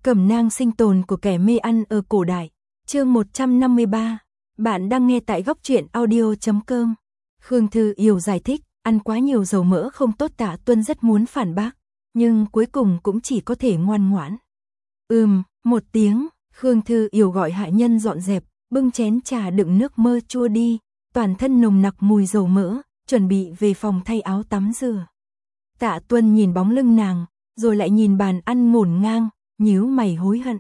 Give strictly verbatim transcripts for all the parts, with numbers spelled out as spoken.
Cẩm nang sinh tồn của kẻ mê ăn ở cổ đại. Chương một trăm năm mươi ba. Bạn đang nghe tại góc truyện audio chấm com. Khương Thư Yểu giải thích, ăn quá nhiều dầu mỡ không tốt. Tạ Tuân rất muốn phản bác, nhưng cuối cùng cũng chỉ có thể ngoan ngoãn. Ừm, một tiếng, Khương Thư Yểu gọi hạ nhân dọn dẹp, bưng chén trà đựng nước mơ chua đi, toàn thân nồng nặc mùi dầu mỡ, chuẩn bị về phòng thay áo tắm rửa. Tạ Tuân nhìn bóng lưng nàng, rồi lại nhìn bàn ăn ngổn ngang, nhíu mày hối hận.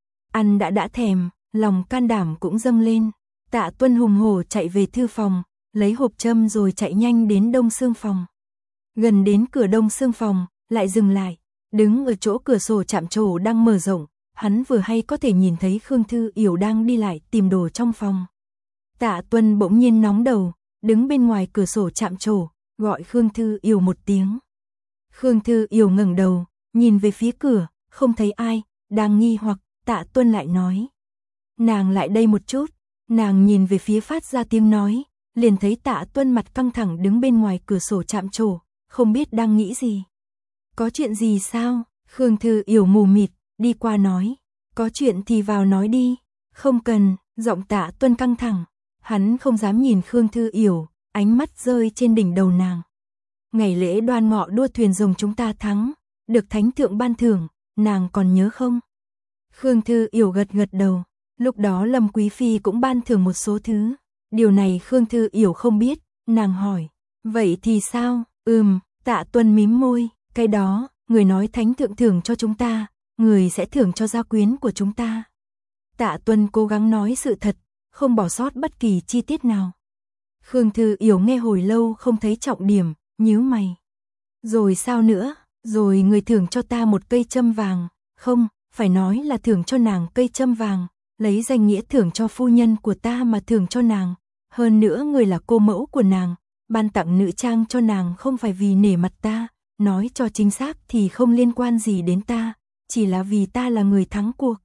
Ăn đã đã thèm, lòng can đảm cũng dâng lên. Tạ Tuân hùng hổ chạy về thư phòng, lấy hộp châm rồi chạy nhanh đến đông xương phòng. Gần đến cửa đông xương phòng, lại dừng lại, đứng ở chỗ cửa sổ chạm trổ đang mở rộng, hắn vừa hay có thể nhìn thấy Khương Thư Yểu đang đi lại tìm đồ trong phòng. Tạ Tuân bỗng nhiên nóng đầu, đứng bên ngoài cửa sổ chạm trổ, gọi Khương Thư Yểu một tiếng. Khương Thư Yểu ngẩng đầu, nhìn về phía cửa, không thấy ai, đang nghi hoặc, Tạ Tuân lại nói. Nàng lại đây một chút, nàng nhìn về phía phát ra tiếng nói, liền thấy Tạ Tuân mặt căng thẳng đứng bên ngoài cửa sổ chạm trổ, không biết đang nghĩ gì. Có chuyện gì sao? Khương Thư Yểu mù mịt, đi qua nói. Có chuyện thì vào nói đi. Không cần, giọng Tạ Tuân căng thẳng. Hắn không dám nhìn Khương Thư Yểu, ánh mắt rơi trên đỉnh đầu nàng. Ngày lễ Đoan Ngọ đua thuyền rồng chúng ta thắng, được thánh thượng ban thưởng, nàng còn nhớ không? Khương Thư Yểu gật gật đầu, lúc đó Lâm Quý Phi cũng ban thưởng một số thứ. Điều này Khương Thư Yểu không biết, nàng hỏi. Vậy thì sao? Ừm, Tạ Tuân mím môi, cái đó, người nói thánh thượng thưởng cho chúng ta, người sẽ thưởng cho gia quyến của chúng ta. Tạ Tuân cố gắng nói sự thật, không bỏ sót bất kỳ chi tiết nào. Khương Thư Yểu nghe hồi lâu không thấy trọng điểm, nhíu mày. Rồi sao nữa? Rồi người thưởng cho ta một cây châm vàng, không, phải nói là thưởng cho nàng cây châm vàng, lấy danh nghĩa thưởng cho phu nhân của ta mà thưởng cho nàng. Hơn nữa người là cô mẫu của nàng, ban tặng nữ trang cho nàng không phải vì nể mặt ta, nói cho chính xác thì không liên quan gì đến ta, chỉ là vì ta là người thắng cuộc.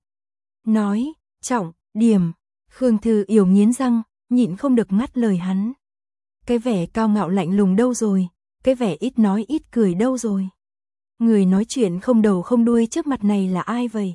Nói, trọng, điểm, Khương Thư Yểu nghiến răng, nhịn không được ngắt lời hắn. Cái vẻ cao ngạo lạnh lùng đâu rồi, cái vẻ ít nói ít cười đâu rồi. Người nói chuyện không đầu không đuôi trước mặt này là ai vậy?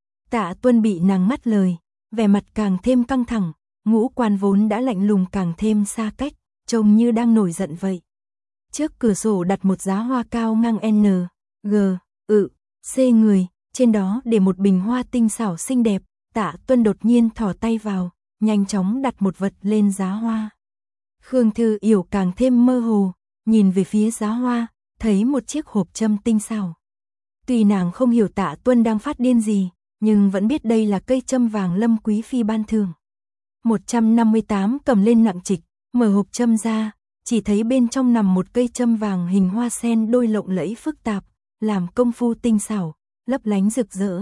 Tạ Tuân bị nàng ngắt lời, vẻ mặt càng thêm căng thẳng, ngũ quan vốn đã lạnh lùng càng thêm xa cách, trông như đang nổi giận vậy. Trước cửa sổ đặt một giá hoa cao ngang N, G, ự, C người, trên đó để một bình hoa tinh xảo xinh đẹp. Tạ Tuân đột nhiên thò tay vào, nhanh chóng đặt một vật lên giá hoa. Khương Thư Yểu càng thêm mơ hồ, nhìn về phía giá hoa, thấy một chiếc hộp châm tinh xảo. Tuy nàng không hiểu Tạ Tuân đang phát điên gì, nhưng vẫn biết đây là cây châm vàng Lâm Quý Phi ban thưởng. một trăm năm mươi tám cầm lên nặng trịch, mở hộp châm ra, chỉ thấy bên trong nằm một cây châm vàng hình hoa sen đôi lộng lẫy phức tạp, làm công phu tinh xảo, lấp lánh rực rỡ.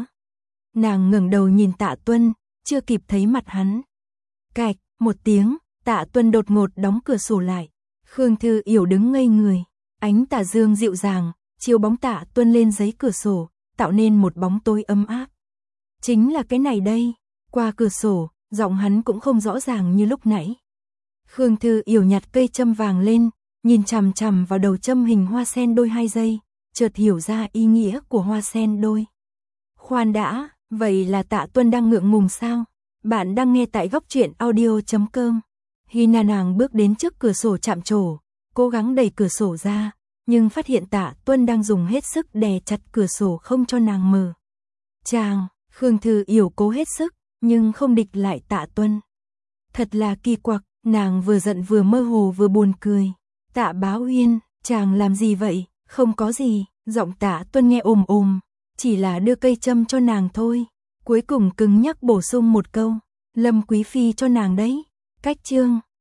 Nàng ngẩng đầu nhìn Tạ Tuân, chưa kịp thấy mặt hắn. Cạch, một tiếng, Tạ Tuân đột ngột đóng cửa sổ lại. Khương Thư Yểu đứng ngây người, ánh tà dương dịu dàng, chiếu bóng Tạ Tuân lên giấy cửa sổ, tạo nên một bóng tối ấm áp. Chính là cái này đây, qua cửa sổ, giọng hắn cũng không rõ ràng như lúc nãy. Khương Thư Yểu nhặt cây châm vàng lên, nhìn chằm chằm vào đầu châm hình hoa sen đôi hai giây, chợt hiểu ra ý nghĩa của hoa sen đôi. Khoan đã, vậy là Tạ Tuân đang ngượng ngùng sao? Bạn đang nghe tại góc truyện audio chấm com. Hina nàng bước đến trước cửa sổ chạm trổ, cố gắng đẩy cửa sổ ra, nhưng phát hiện Tạ Tuân đang dùng hết sức đè chặt cửa sổ không cho nàng mở. Chàng, Khương Thư Yểu cố hết sức, nhưng không địch lại Tạ Tuân. Thật là kỳ quặc, nàng vừa giận vừa mơ hồ vừa buồn cười. Tạ Bá Uyên, chàng làm gì vậy? Không có gì, giọng Tạ Tuân nghe ồm ồm, chỉ là đưa cây châm cho nàng thôi. Cuối cùng cứng nhắc bổ sung một câu, Lâm Quý Phi cho nàng đấy. Cách chương